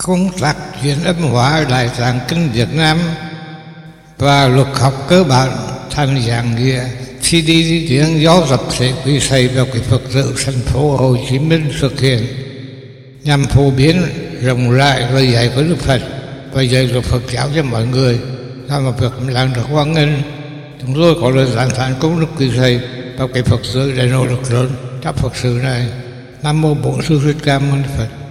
công tác truyền âm hóa Đại tạng kinh Việt Nam và luật học cơ bản thành giảng nghĩa khi đi tiếng giáo dục sẽ quý thầy và quý Phật tử thành phố Hồ Chí Minh thực hiện nhằm phổ biến rộng rãi lời dạy của Đức Phật và dạy luật Phật giáo cho mọi người. Là một việc làm được hoan nghênh. Chúng tôi có lời tán thán công đức quý thầy và quý Phật tử đã nỗ lực lớn trong Phật sự này. Nam mô Bổn Sư Thích Ca Mâu Ni Phật.